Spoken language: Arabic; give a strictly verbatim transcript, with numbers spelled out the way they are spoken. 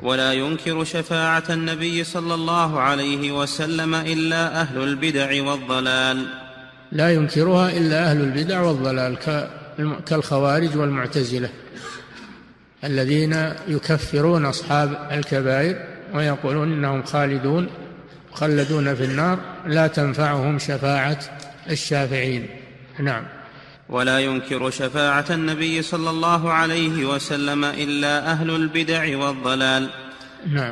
ولا ينكر شفاعة النبي صلى الله عليه وسلم إلا أهل البدع والضلال. لا ينكرها إلا أهل البدع والضلال كالخوارج والمعتزلة الذين يكفرون أصحاب الكبائر ويقولون إنهم خالدون خلدون في النار لا تنفعهم شفاعة الشافعين. نعم. ولا ينكر شفاعة النبي صلى الله عليه وسلم إلا أهل البدع والضلال. نعم.